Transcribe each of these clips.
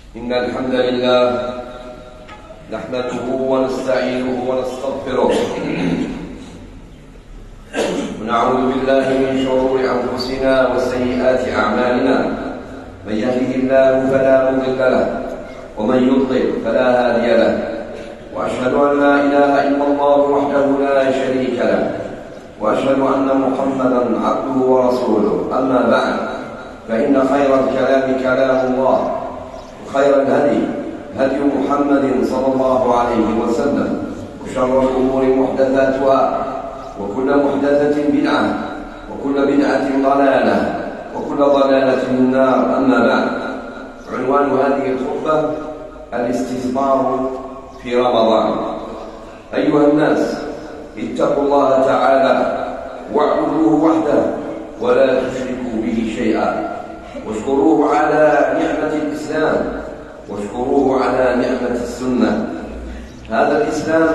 إن الحمد لله نحمده ونستعينه ونستغفره ونعوذ بالله من شرور أنفسنا وسيئات أعمالنا. من يهده الله فلا مضل له ومن يضلل فلا هادي له، وأشهد أن لا إله إلا الله وحده لا شريك له، وأشهد أن محمدا عبده ورسوله. أما بعد، فإن خير الكلام كلام الله، وخير الهدي هدي محمد صلى الله عليه وسلم، وشر الأمور محدثاتها، وكل محدثة بدعة، وكل بدعة ضلالة، وكل ضلالة في النار. أما بعد، عنوان هذه الخطبة الاستثمار في رمضان. أيها الناس، اتقوا الله تعالى واعبدوه وحده ولا تشركوا به شيئا، واشكروه على نعمة الإسلام، واشكروه على نعمة السنة. هذا الإسلام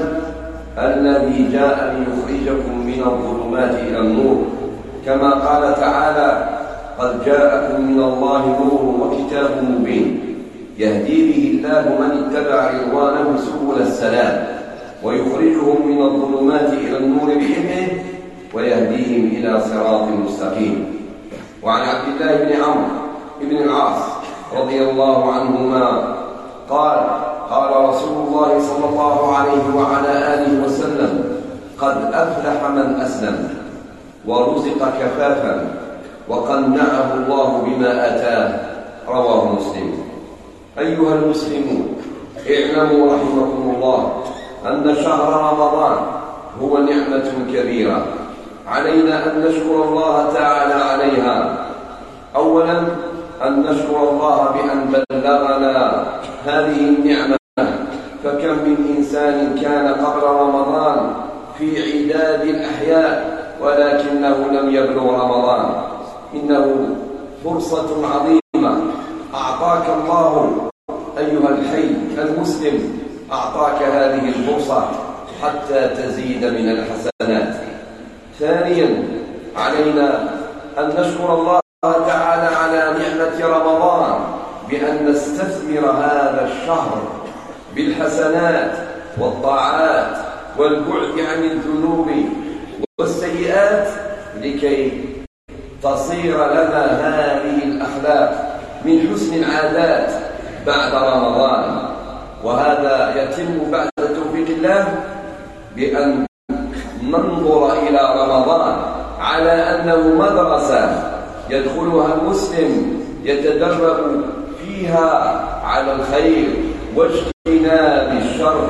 الذي جاء ليخرجكم من الظلمات إلى النور، كما قال تعالى: قد جاءكم من الله نور وكتاب مبين يهدي به الله من اتبع رضوانه سبل السلام، ويخرجهم من الظلمات إلى النور بإذنه، ويهديهم إلى صراط مستقيم. وعن عبد الله بن عمرو بن العاص رضي الله عنهما قال: قال رسول الله صلى الله عليه وعلى آله وسلم: قد أفلح من أسلم ورزق كفافا وقنعه الله بما آتاه. رواه مسلم. أيها المسلمون، اعلموا رحمكم الله أن شهر رمضان هو نعمة كبيرة علينا أن نشكر الله تعالى عليها. أولا، أن نشكر الله بأن بلغنا هذه النعمة، فكم من إنسان كان قبل رمضان في عداد الأحياء ولكنه لم يبلغ رمضان. إنه فرصة عظيمة أعطاك الله أيها الحي المسلم، أعطاك هذه الفرصة حتى تزيد من الحسنات. ثانيا، علينا أن نشكر الله تعالى على نعمة رمضان بأن نستثمر هذا الشهر بالحسنات والطاعات والبعد عن الذنوب والسيئات، لكي تصير لنا هذه الأخلاق من حسن العادات بعد رمضان. وهذا يتم بعد توفيق الله بأن ننظر إلى رمضان على أنه مدرسة يدخلها المسلم يتدرب فيها على الخير واجتناب الشر،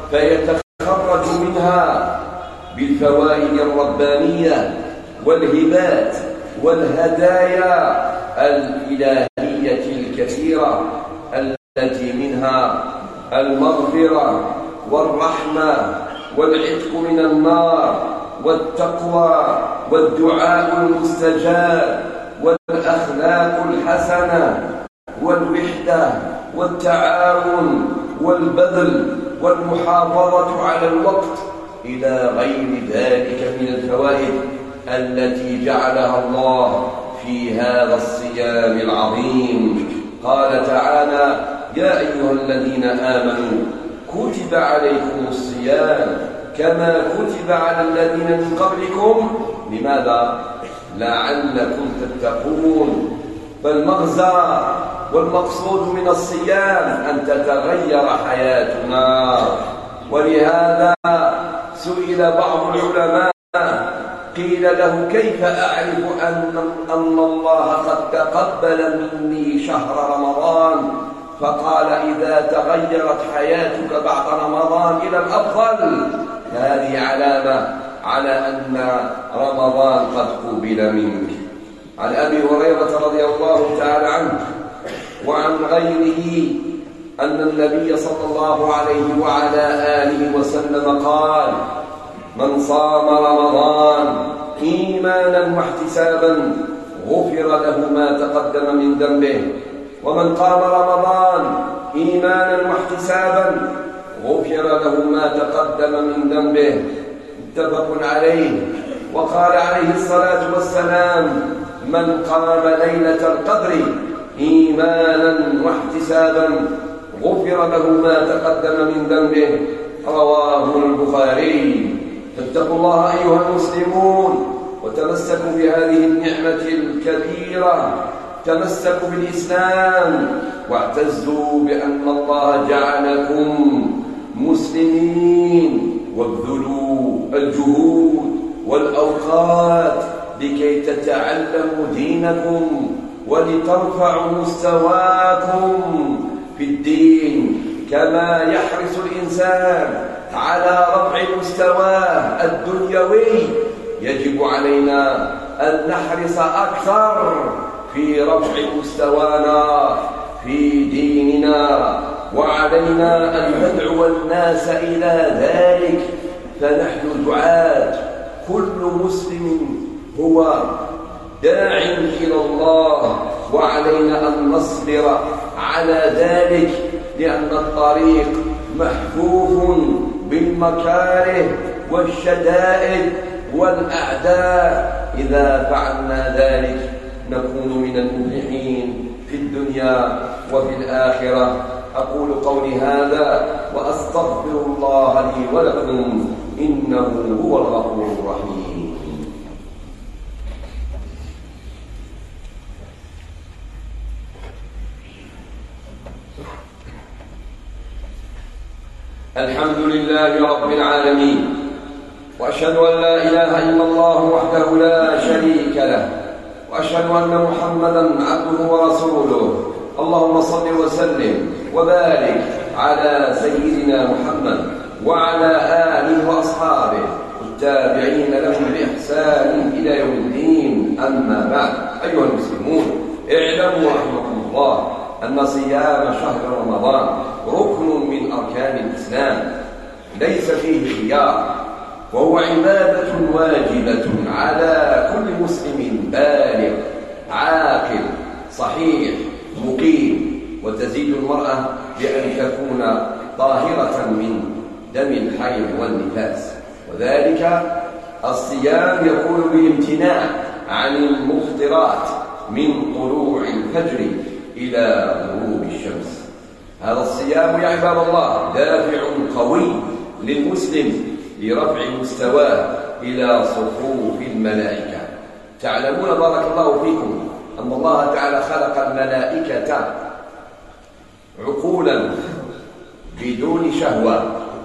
فيتخرج منها بالفوائد الربانية والهبات والهدايا الإلهية الكثيرة، التي منها المغفرة والرحمة والعتق من النار والتقوى والدعاء المستجاب والأخلاق الحسنة والوحدة والتعاون والبذل والمحافظة على الوقت، إلى غير ذلك من الفوائد التي جعلها الله في هذا الصيام العظيم. قال تعالى: يا أيها الذين آمنوا كتب عليكم الصيام كما كتب على الذين من قبلكم. لماذا؟ لعلكم تتقون. فالمغزى والمقصود من الصيام أن تتغير حياتنا. ولهذا سئل بعض العلماء، قيل له: كيف أعرف أن الله قد تقبل مني شهر رمضان؟ فقال: إذا تغيرت حياتك بعد رمضان إلى الأفضل، هذه علامة على أن رمضان قد قبل منك. عن أبي هريرة رضي الله تعالى عنه وعن غيره أن النبي صلى الله عليه وعلى آله وسلم قال: من صام رمضان إيمانا واحتسابا غفر له ما تقدم من ذنبه، ومن قام رمضان إيمانا واحتسابا غفر له ما تقدم من ذنبه. متفق عليه. وقال عليه الصلاة والسلام: من قام ليلة القدر إيمانا واحتسابا غفر له ما تقدم من ذنبه. رواه البخاري. فاتقوا الله أيها المسلمون وتمسكوا بهذه النعمة الكبيرة، تمسكوا بالإسلام واعتزوا بأن الله جعلكم مسلمين، وابذلوا الجهود والأوقات لكي تتعلموا دينكم ولترفعوا مستواكم في الدين، كما يحرص الإنسان على رفع مستواه الدنيوي. يجب علينا أن نحرص أكثر في رفع مستوانا في ديننا، وعلينا أن ندعو الناس إلى ذلك، فنحن دعاة، كل مسلم هو داع إلى الله، وعلينا أن نصبر على ذلك، لأن الطريق محفوف بالمكاره والشدائد والأعداء. إذا فعلنا ذلك نكون من المفلحين في الدنيا وفي الآخرة. أقول قولي هذا وأستغفر الله لي ولكم، إنه هو الغفور الرحيم. الحمد لله رب العالمين، وأشهد أن لا إله إلا الله وحده لا شريك له، وأشهد أن محمدًا عبده ورسوله. اللهم صل وسلم وبارك على سيدنا محمد وعلى آله وأصحابه والتابعين لهم بإحسان إلى يوم الدين. أما بعد، أيها المسلمون، اعلموا رحمكم الله أن صيام شهر رمضان ركن من أركان الإسلام ليس فيه خيار، وهو عبادة واجبة على كل مسلم بالغ عاقل صحيح مقيم. وتزيد المرأة بأن تكون طاهرة من دم الحيض والنفاس، وذلك الصيام يكون بالامتناع عن المفطرات من طلوع الفجر إلى غروب الشمس. هذا الصيام يا عباد الله دافع قوي للمسلم لرفع مستواه إلى صفوف الملائكة. تعلمون بارك الله فيكم أن الله تعالى خلق الملائكة عقولا بدون شهوة،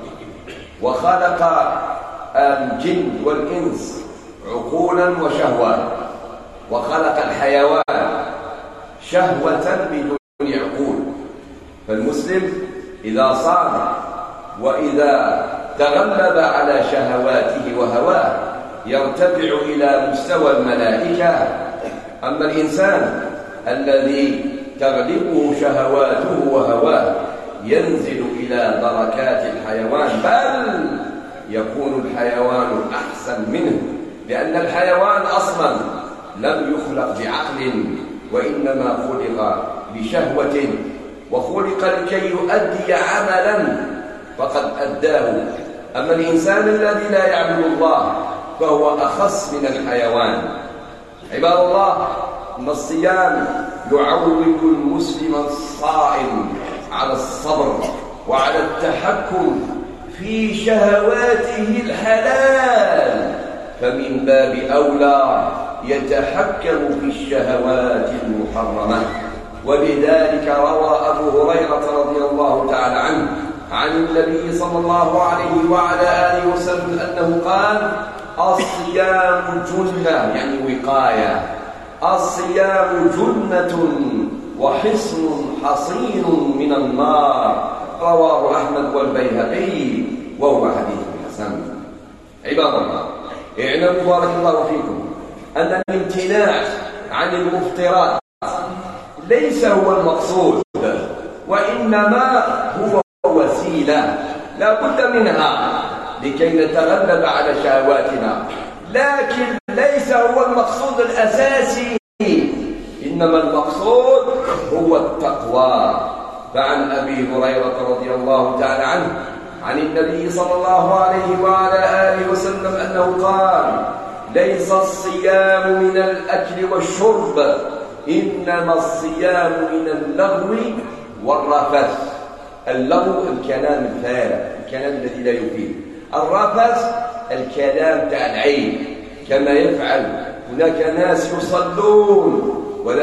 وخلق الجن والإنس عقولا وشهوة، وخلق الحيوان شهوة بدون عقول. فالمسلم إذا صام وإذا تغلب على شهواته وهواه يرتفع إلى مستوى الملائكة. أما الإنسان الذي تغلبه شهواته وهواه ينزل إلى دركات الحيوان، بل يكون الحيوان أحسن منه، لأن الحيوان أصلا لم يخلق بعقل، وإنما خلق بشهوة، وخلق لكي يؤدي عملا فقد أداه. أما الإنسان الذي لا يعبد الله فهو أخص من الحيوان. عباد الله، أن الصيام يعود المسلم الصائم على الصبر وعلى التحكم في شهواته الحلال، فمن باب أولى يتحكم في الشهوات المحرمة. ولذلك روى أبو هريرة رضي الله تعالى عنه عن النبي صلى الله عليه وعلى آله وسلم أنه قال: الصيام جنة، يعني وقاية. الصيام جنة وحصن حصين من النار. رواه أحمد والبيهقي وهو حديث حسن. عباد الله، اعلموا بارك الله فيكم أن الامتناع عن المفطرات ليس هو المقصود، وإنما هو وسيلة لا بد منها لكي نتغلب على شهواتنا، لكن ليس هو المقصود الأساسي، إنما المقصود هو التقوى. فعن أبي هريرة رضي الله تعالى عنه عن النبي صلى الله عليه وعلى آله وسلم أنه قال: ليس الصيام من الأكل والشرب، إنما الصيام من اللغو والرفث. اللغو الكلام الفارغ، الكلام الذي لا يفيد. الرفث الكلام تاع العيب، كما يفعل هناك ناس يصلون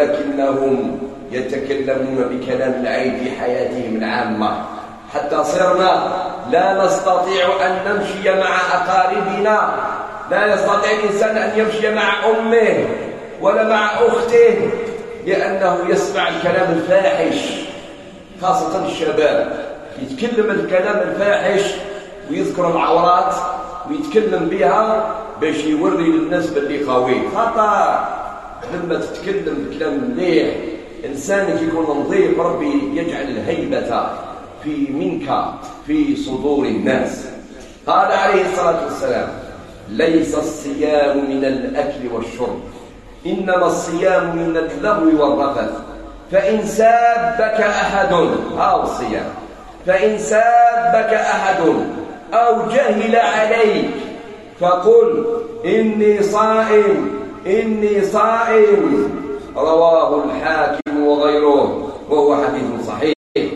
ولكنهم يتكلمون بكلام العيب في حياتهم العامة، حتى صرنا لا نستطيع أن نمشي مع أقاربنا، لا يستطيع الإنسان أن يمشي مع أمه ولا مع أخته لأنه يسمع الكلام الفاحش، خاصة الشباب يتكلم الكلام الفاحش ويذكر العورات ويتكلم بها باش يوري للناس باللي قوي. خطأ. لما تتكلم بكلام مليح إنسانك يكون نظيف، ربي يجعل الهيبة في منك في صدور الناس. قال عليه الصلاة والسلام: ليس الصيام من الأكل والشرب، إنما الصيام من اللغو والرفث، فإن سابك أحد أو الصيام فإن سابك أحد أو جهل عليك فقل إني صائم إني صائم. رواه الحاكم وغيره وهو حديث صحيح.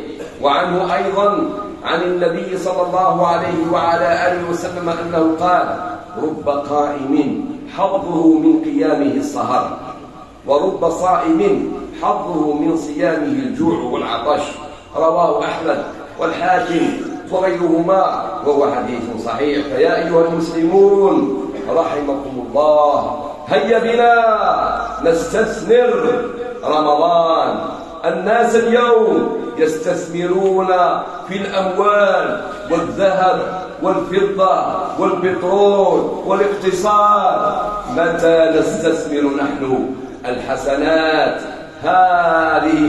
وعنه أيضا عن النبي صلى الله عليه وعلى آله وسلم أنه قال: رب قائم حظه من قيامه السهر، ورب صائم حظه من صيامه الجوع والعطش. رواه أحمد والحاكم وغيرهما وهو حديث صحيح. فيا أيها المسلمون رحمكم الله، هيا بنا نستثمر رمضان. الناس اليوم يستثمرون في الأموال والذهب والفضة والبترول والاقتصاد. متى نستثمر نحن الحسنات؟ هذه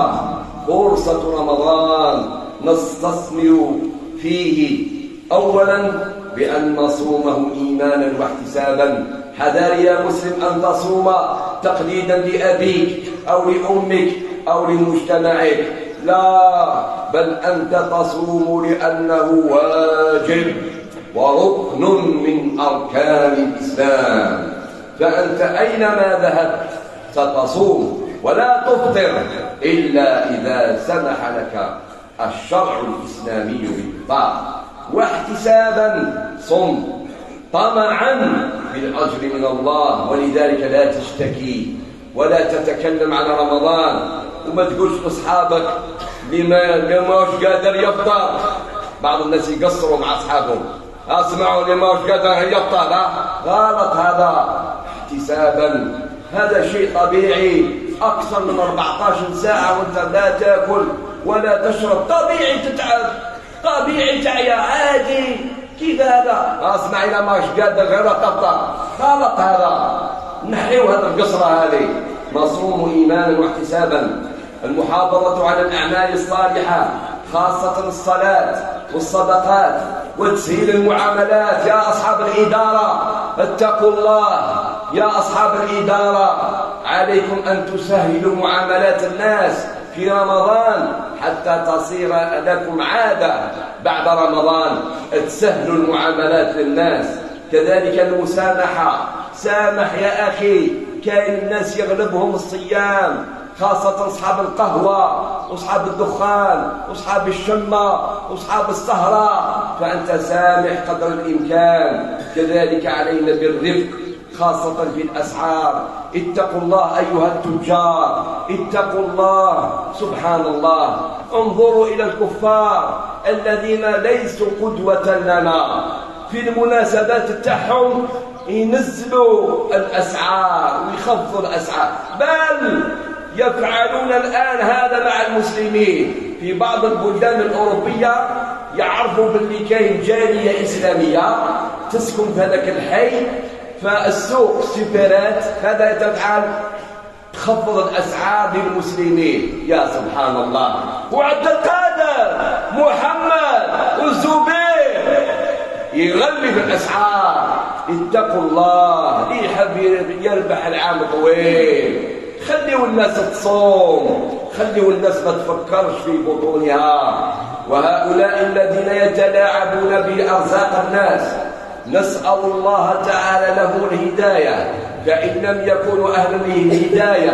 فرصة رمضان نستثمر فيه، أولا بأن نصومه إيمانا واحتسابا. حذر يا مسلم أن تصوم تقليدا لأبيك أو لأمك أو لمجتمعك، لا، بل أنت تصوم لأنه واجب وركن من أركان الإسلام. فأنت أينما ذهبت ستصوم ولا تفطر إلا إذا سمح لك الشرع الإسلامي بالإفطار. واحتسابا صم طمعا بالأجر من الله، ولذلك لا تشتكي ولا تتكلم عن رمضان وما تقولش لأصحابك لما ماش قادر يفطر. بعض الناس يقصروا مع أصحابهم، اسمعوا لما ماش قادر يفطر، غلط هذا. احتسابا هذا شيء طبيعي، أكثر من 14 ساعة وانت لا تأكل ولا تشرب، طبيعي تتعب، طبيعي تعيا، عادي. كيف هذا؟ اسمع إلى ماش قادر غير تفطر، غلط هذا. نحيو هذا القصرة هذه. مصوم إيمانا واحتسابا. المحافظة على الأعمال الصالحة، خاصة الصلاة والصدقات وتسهيل المعاملات. يا أصحاب الإدارة اتقوا الله، يا أصحاب الإدارة عليكم أن تسهلوا معاملات الناس في رمضان حتى تصير لكم عادة بعد رمضان تسهلوا المعاملات للناس. كذلك المسامحة، سامح يا أخي. كاين الناس يغلبهم الصيام، خاصة أصحاب القهوة وأصحاب الدخان وأصحاب الشمة وأصحاب السهرة، فأنت سامح قدر الإمكان. كذلك علينا بالرفق خاصة في الأسعار. اتقوا الله أيها التجار، اتقوا الله. سبحان الله، انظروا إلى الكفار الذين ليسوا قدوة لنا في المناسبات تاعهم، ينزلوا الأسعار ويخفضوا الأسعار، بل يفعلون الآن هذا مع المسلمين. في بعض البلدان الأوروبية يعرفوا باللي كاين جالية إسلامية تسكن في هذاك الحي، فالسوق السوبرات هذا تفعل تخفض الأسعار للمسلمين. يا سبحان الله. وعبد القادر محمد والزبير يغلب الأسعار. اتقوا الله، يحب يربح العام طويل. خليوا الناس تصوم، خليوا الناس ما تفكرش في بطونها. وهؤلاء الذين يتلاعبون بأرزاق الناس نسأل الله تعالى له الهداية، فإن لم يكونوا أهل الهداية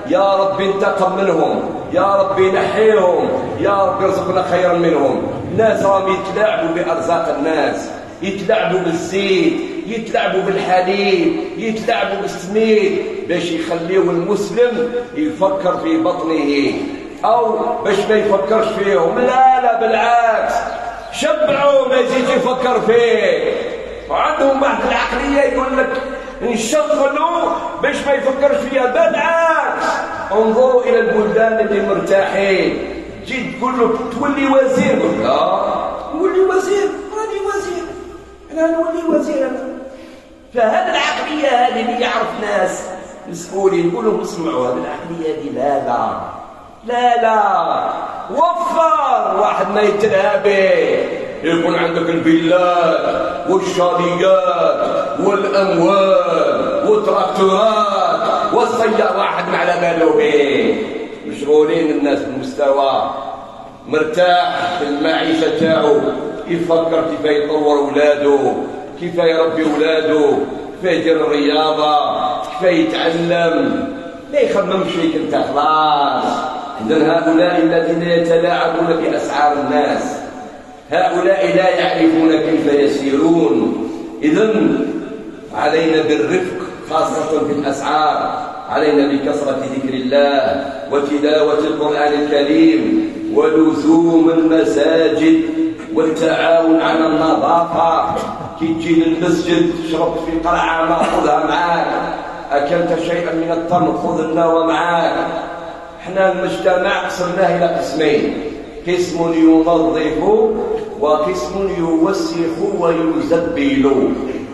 يا رب انتقم منهم، يا رب نحيهم، يا رب ارزقنا خيرا منهم. الناس راهم يتلاعبوا بأرزاق الناس، يتلاعبوا بالزيت، يتلاعبوا بالحليب، يتلاعبوا بالسميد باش يخليوا المسلم يفكر في بطنه أو باش ما يفكرش فيهم. لا لا، بالعكس، شبعوا ما يزيد يفكر فيه. وعندهم بعض العقلية يقول لك نشغلوا باش ما يفكرش فيها. بالعكس، انظروا إلى البلدان اللي مرتاحين، تجي تقول له تولي وزير، قل لا نولي وزير، راني وزير، أنا نولي وزير أنا. فهذه العقلية هذه اللي يعرف ناس مسؤولين يقول لهم اسمعوا، هذه العقلية هذه لا لا لا لا، وفر واحد ما يتلهى به، يكون عندك الفيلات والشاليات والأموال والتراكتورات والسيارات، واحد ما على باله به. مشغولين الناس بالمستوى، مرتاح في المعيشة تاعو، يفكر كيف يطور اولاده، كيف يربي اولاده، كيف يدير الرياضة، كيف يتعلم، لا يخممش فيك انت خلاص. إذن هؤلاء الذين يتلاعبون بأسعار الناس، هؤلاء لا يعرفون كيف يسيرون. إذن علينا بالرفق خاصة في الأسعار، علينا بكثرة ذكر الله وتلاوة القرآن الكريم ولزوم المساجد والتعاون على النظافة. كي تجي للمسجد شربت في قرعة ما خذها معاك، أكلت شيئا من التمر خذ النوى معاك. احنا المجتمع قسمناه إلى قسمين، قسم ينظف وقسم يوسخ ويزبل.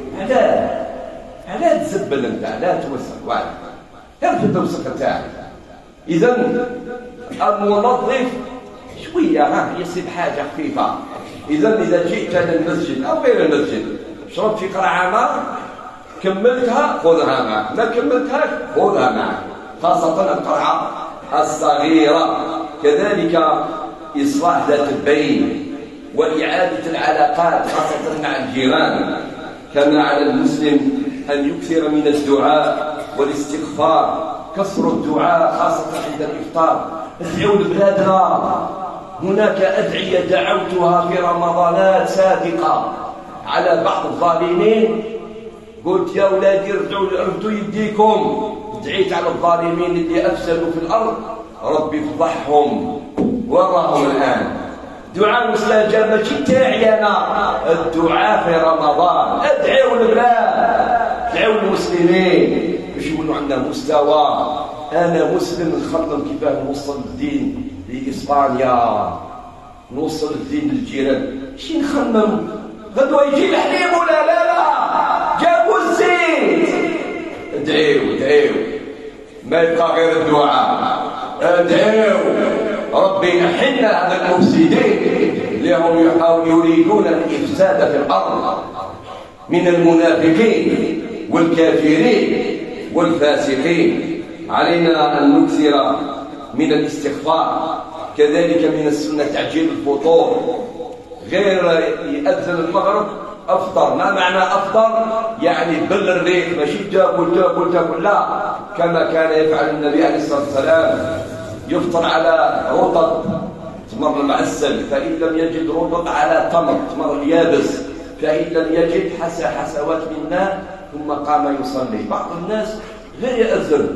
علاه تزبل انت، علاه توسخ واحد، كيف توسخ تاعك؟ إذن المنظف شوية يصيب حاجة خفيفة. إذا جئت للمسجد أو غير المسجد شربت في قرعة ماء كملتها خذها معك، ما كملتهاش خذها معك، خاصة القرعة الصغيرة. كذلك إصلاح ذات البين وإعادة العلاقات خاصة مع الجيران. كما على المسلم أن يكثر من الدعاء والاستغفار، كثر الدعاء خاصة عند الإفطار. ادعوا لبلادنا، هناك أدعية دعوتها في رمضانات سابقة على بعض الظالمين، قلت يا أولادي ردوا يديكم، دعيت على الظالمين اللي أفسدوا في الأرض، ربي فضحهم وراهم الآن. دعاء مستجاب ماشي تاعي أنا، الدعاء في رمضان، ادعوا البلاد، ادعوا المسلمين باش يكونوا عندنا مستوى. أنا مسلم نخمم كيفاه نوصل الدين لإسبانيا، نوصل الدين للجيران، شي نخمم غدوة يجي الحليب ولا لا لا جابوا الزيت. ادعوا ما يبقى غير الدعاء، ادعوا ربي يحن على المفسدين اللي هم يريدون الإفساد في الأرض من المنافقين والكافرين والفاسقين. علينا أن نكثر من الاستغفار. كذلك من السنة تعجيل الفطور، غير يأذن المغرب أفطر. ما معنى أفطر؟ يعني بل الريق، ماشي تاكل لا، كما كان يفعل النبي عليه الصلاة والسلام، يفطر على رطب تمر المعسل، فإن لم يجد رطب على تمر اليابس، فإن لم يجد حسوات من ماء، ثم قام يصلي. بعض الناس غير يأذن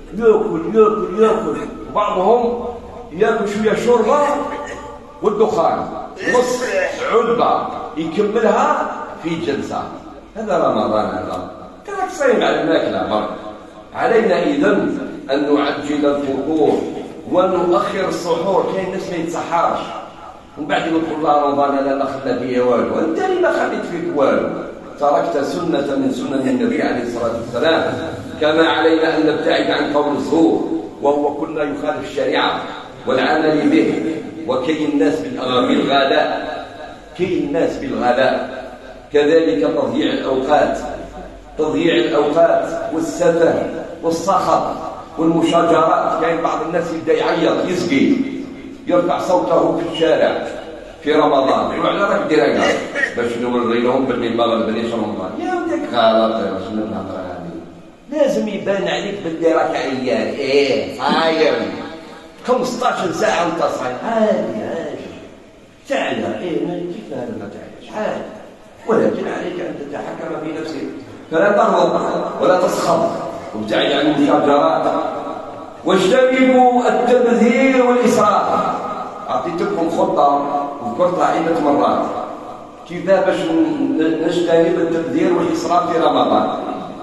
يأكل، بعضهم يأكل شوية شوربة والدخان نص علبة يكملها في جلسة. هذا رمضان، هذا كانك صايم على الماكلة. علينا إذن أن نعجل الفطور ونؤخر السحور. كاين ناس ما يتصحاش ومن بعد يقول الله رمضان لا خلى فيه والو، انت اللي ما خليت فيك والو، تركت سنة من سنن النبي عليه الصلاة والسلام. كما علينا أن نبتعد عن قول الزور، وهو كنا يخالف الشريعة والعمل به، وكي الناس بالغلاء. كذلك تضييع الأوقات والسفه والصخب والمشاجرات. كاين بعض الناس يبدا يعيط يسقي يرفع صوته في الشارع في رمضان، يقول على راك دير هكا باش نوري لهم باللي المغرب مانيش رمضان. يا وديك غلط، شنو الهضره هذه؟ لازم يبان عليك باللي راك عيان. صايم 15 ساعة وانت صايم، عادي تعال. كيف هذا ما تعالش عادي، ولكن عليك أن تتحكم في نفسك، فلا تغضب ولا تسخط وابتعد عن المشاجرات. واجتنبوا التبذير والإسراف. أعطيتكم خطة وذكرتها عدة مرات كيف باش نجتنب التبذير والإسراف في رمضان.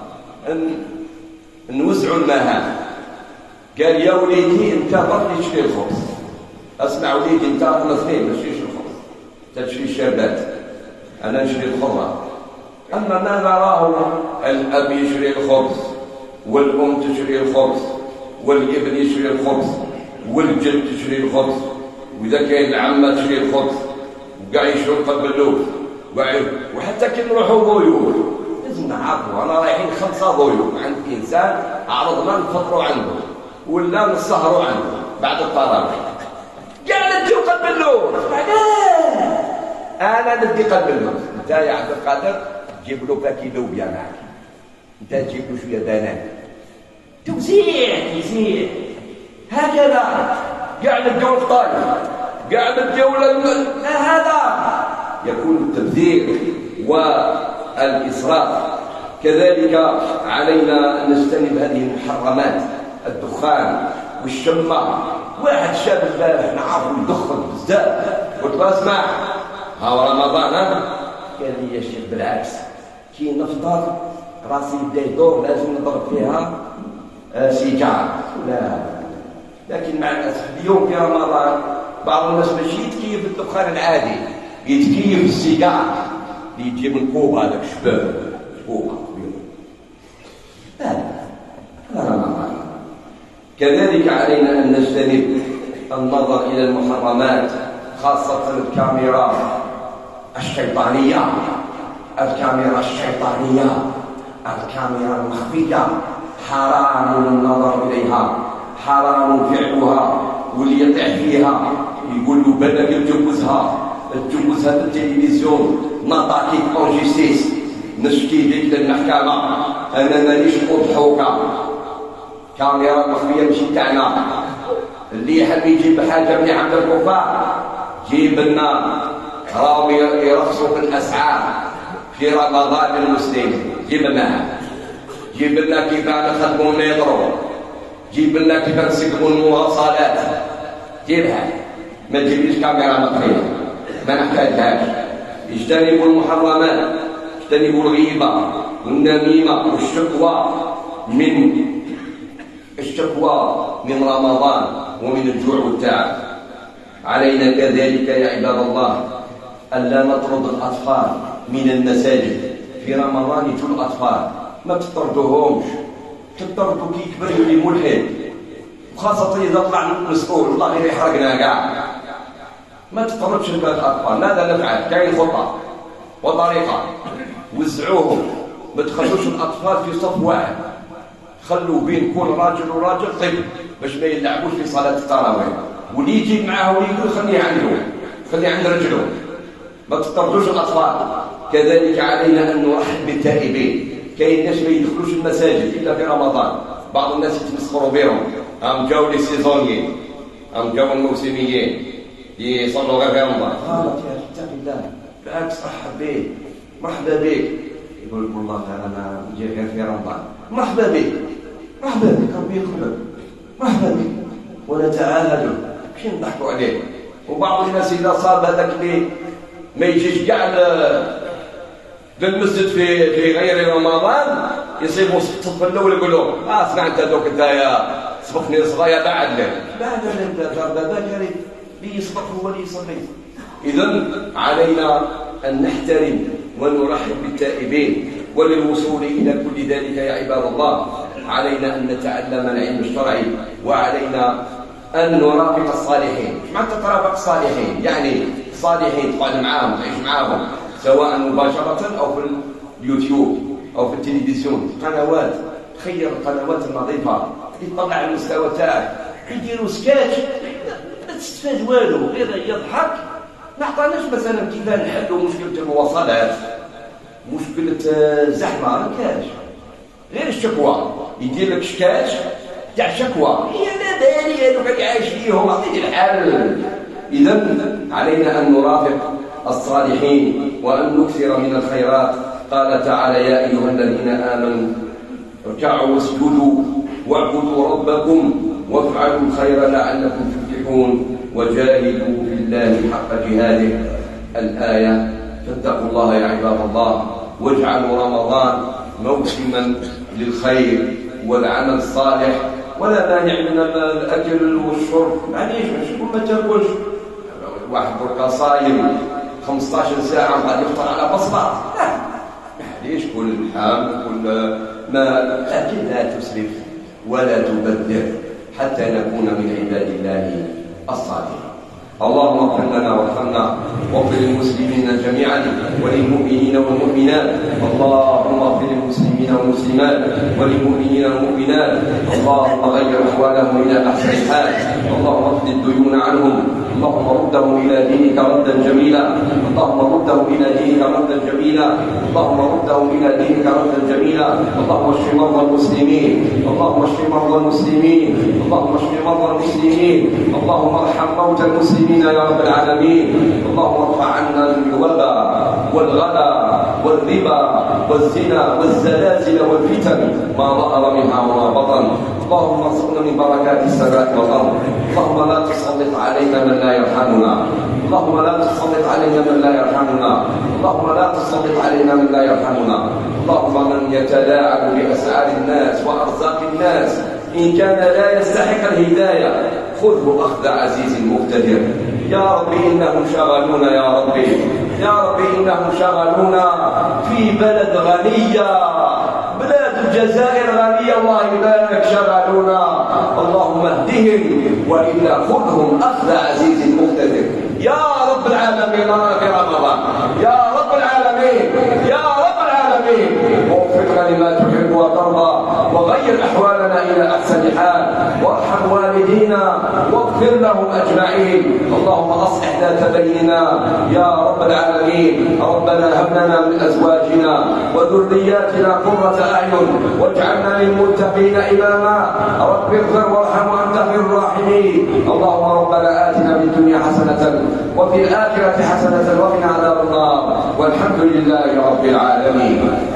نوزعوا المهام. قال يا وليدي انت برك تشري الخبز. اسمع وليدي انت احنا اثنين ما تشريش الخبز، تشري الشربات، انا نشري الخضره. اما ما نراه الاب يشري الخبز والام تشري الخبز والابن يشري الخبز والجد تشري الخبز، واذا كاين العمه تشري الخبز وكاع يشروا يقبلوه، وحتى كي نروحوا ضيوف لازم نعرفوا انا رايحين 5 ضيوف عند انسان عرضنا نفطروا عنده ولا نسهروا عنده بعد التراويح، كاع نديو قلب اللوز. انا ندي قلب اللوز، انت يا عبد القادر تجيب له باكي لوبيا معك، انت تجيب له شويه بنان، توزيع يزيد هكذا. كاع نديو الطايف، كاع نديو هذا يكون التبذير والإسراف. كذلك علينا أن نجتنب هذه المحرمات، الدخان والشمة. واحد شاب البارح نعرفه يدخن بزاف، قلت له اسمع ها رمضان، قال لي يا شيخ بالعكس كي نفطر راسي يبدا يدور لازم نضرب فيها سيجار. لا، لكن مع الاسف اليوم في رمضان بعض الناس ماشي يتكيف الدخان العادي، يتكيف السيجار اللي يجي من كوب، هذاك شباب كوب كبير. هذا رمضان. كذلك علينا أن نجتنب النظر إلى المحرمات، خاصة الكاميرا الشيطانية، الكاميرا المخفية. حرام النظر إليها، حرام فعلها، واللي يطيح فيها يقول له بالك تجوزها في التلفزيون، نطاكيك اون جيستيس، نشكي بك للمحكمة، أنا مانيش أضحوكا. كاميرا مخفية ماشي تاعنا. اللي يحب يجيب حاجة من عند الكفار جيب لنا، راهم يرخصوا في الأسعار في رمضان للمسلمين، جيب لنا كيف نخدموا المترو، جيب لنا كيف نسقموا المواصلات، جيبها. ما تجيبليش كاميرا مخفية، ما نحتاجهاش. اجتنبوا المحرمات، اجتنبوا الغيبة والنميمة والشكوى من رمضان ومن الجوع والتعب. علينا كذلك يا عباد الله ألا نطرد الأطفال من المساجد في رمضان. يجوا الأطفال ما تطردوهمش، تطردوا كي يكبر يولي ملحد، وخاصة إذا طلع مسؤول الله غير يحرقنا كاع. ما تطردش الأطفال. ماذا نفعل؟ كاين خطة وطريقة، وزعوهم، ما تخلوش الأطفال في صف واحد، خلوا بين كل راجل وراجل طفل باش ما يلعبوش في صلاة التراويح، واللي يجيب معاه وليده خليه عند رجله، ما تطردوش الأطفال. كذلك علينا أن نرحب بالتائبين. كاين ناس ما يدخلوش المساجد إلا في رمضان، بعض الناس يتمسخروا بهم، هم جاو لي سيزونيين، هم جاو الموسميين يصلوا غير في رمضان. غلط يا أخي، اتق الله، بالعكس رحب به، مرحبا بك. يقول لك والله أنا جاي غير في رمضان، مرحبا بك ربي يقبلك، مرحبا بك، ونتعاهدوا ماشي نضحكوا عليه. وبعض الناس إذا صاب هذاك اللي ما يجيش كاع للمسجد في غير رمضان يصيبوا الصف الأول يقولوا اسمع انت دوك انت يا سبقني صغير بعد انت باباك اللي يسبق هو اللي يصلي. إذن علينا أن نحترم ونرحب بالتائبين. وللوصول إلى كل ذلك يا عباد الله علينا أن نتعلم العلم الشرعي، وعلينا أن نرافق الصالحين. مش معنى ترافق الصالحين يعني الصالحين تقعد معاهم تعيش معاهم سواء مباشرة أو في اليوتيوب أو في التلفزيون، قنوات، خير القنوات النظيفة اللي تطلع المستوى تاعك، يديروا سكاتش ما تستفاد والو غير يضحك. ما عطاناش مثلا كيف نحلوا مشكلة المواصلات، مشكلة الزحمة، ما كاش. غير الشكوى، يدير لك شكاش تاع شكوى، هي لا داري هذوك اللي عايش فيهم عطيني الحل. إذا علينا أن نرافق الصالحين وأن نكثر من الخيرات. قال تعالى: يا أيها الذين آمنوا اركعوا واسجدوا واعبدوا ربكم وافعلوا الخير لعلكم تفلحون وجاهدوا في الله حق جهاده. الآية. فاتقوا الله يا عباد الله، واجعلوا رمضان موسما للخير والعمل الصالح، ولا مانع من الأكل والشرب. معليش ما تاكلش، واحد بركا صايم 15 ساعة وبعد يفطر على بصلة، لا معليش، كل لحم كل ما، لكن لا تسرف ولا تبذر حتى نكون من عباد الله الصالحين. اللهم اغفر لنا وارحمنا واغفر للمسلمين جميعا وللمؤمنين والمؤمنات. اللهم اغفر للمسلمين والمسلمات وللمؤمنين والمؤمنات. اللهم غير احوالهم الى احسن حال. اللهم اقض الديون عنهم. اللهم ردهم الى دينك ردا جميلا. اللهم ردهم الى دينك ردا جميلا. اللهم ردهم الى دينك ردا جميلا. اللهم اشف مرضى المسلمين. اللهم اشف مرضى المسلمين. اللهم اشف مرضى المسلمين. اللهم ارحم موتى المسلمين يا رب العالمين. اللهم ارفع عنا الوباء والغلا والربا والزنا والزلازل والفتن ما ظهر منها وما بطن. اللهم ارزقنا من بركات السماء والارض. اللهم لا تسلط علينا من لا يرحمنا. اللهم لا تسلط علينا من لا يرحمنا. اللهم لا تسلط علينا من لا يرحمنا. اللهم من يتلاعب باسعار الناس وارزاق الناس إن كان لا يستحق الهداية خذه أخذ عزيز مقتدر. يا ربي إنهم شغلونا، يا ربي يا ربي إنهم شغلونا في بلد غنية، بلاد الجزائر غنية الله يبارك، شغلونا. اللهم اهدهم وإلا خذهم أخذ عزيز مقتدر يا رب العالمين. في رمضان يا رب العالمين، يا رب العالمين، ووفقنا لما تحب وترضى، وغير أحوالنا إلى أحسن حال، وارحم والدينا واغفر لهم أجمعين. اللهم أصلح ذات بيننا يا رب العالمين. ربنا هب لنا من أزواجنا وذرياتنا قرة أعين واجعلنا للمتقين إماما. رب اغفر وارحم وأنت خير الراحمين. اللهم ربنا آتنا في الدنيا حسنة وفي الآخرة حسنة وقنا عذاب النار، والحمد لله رب العالمين.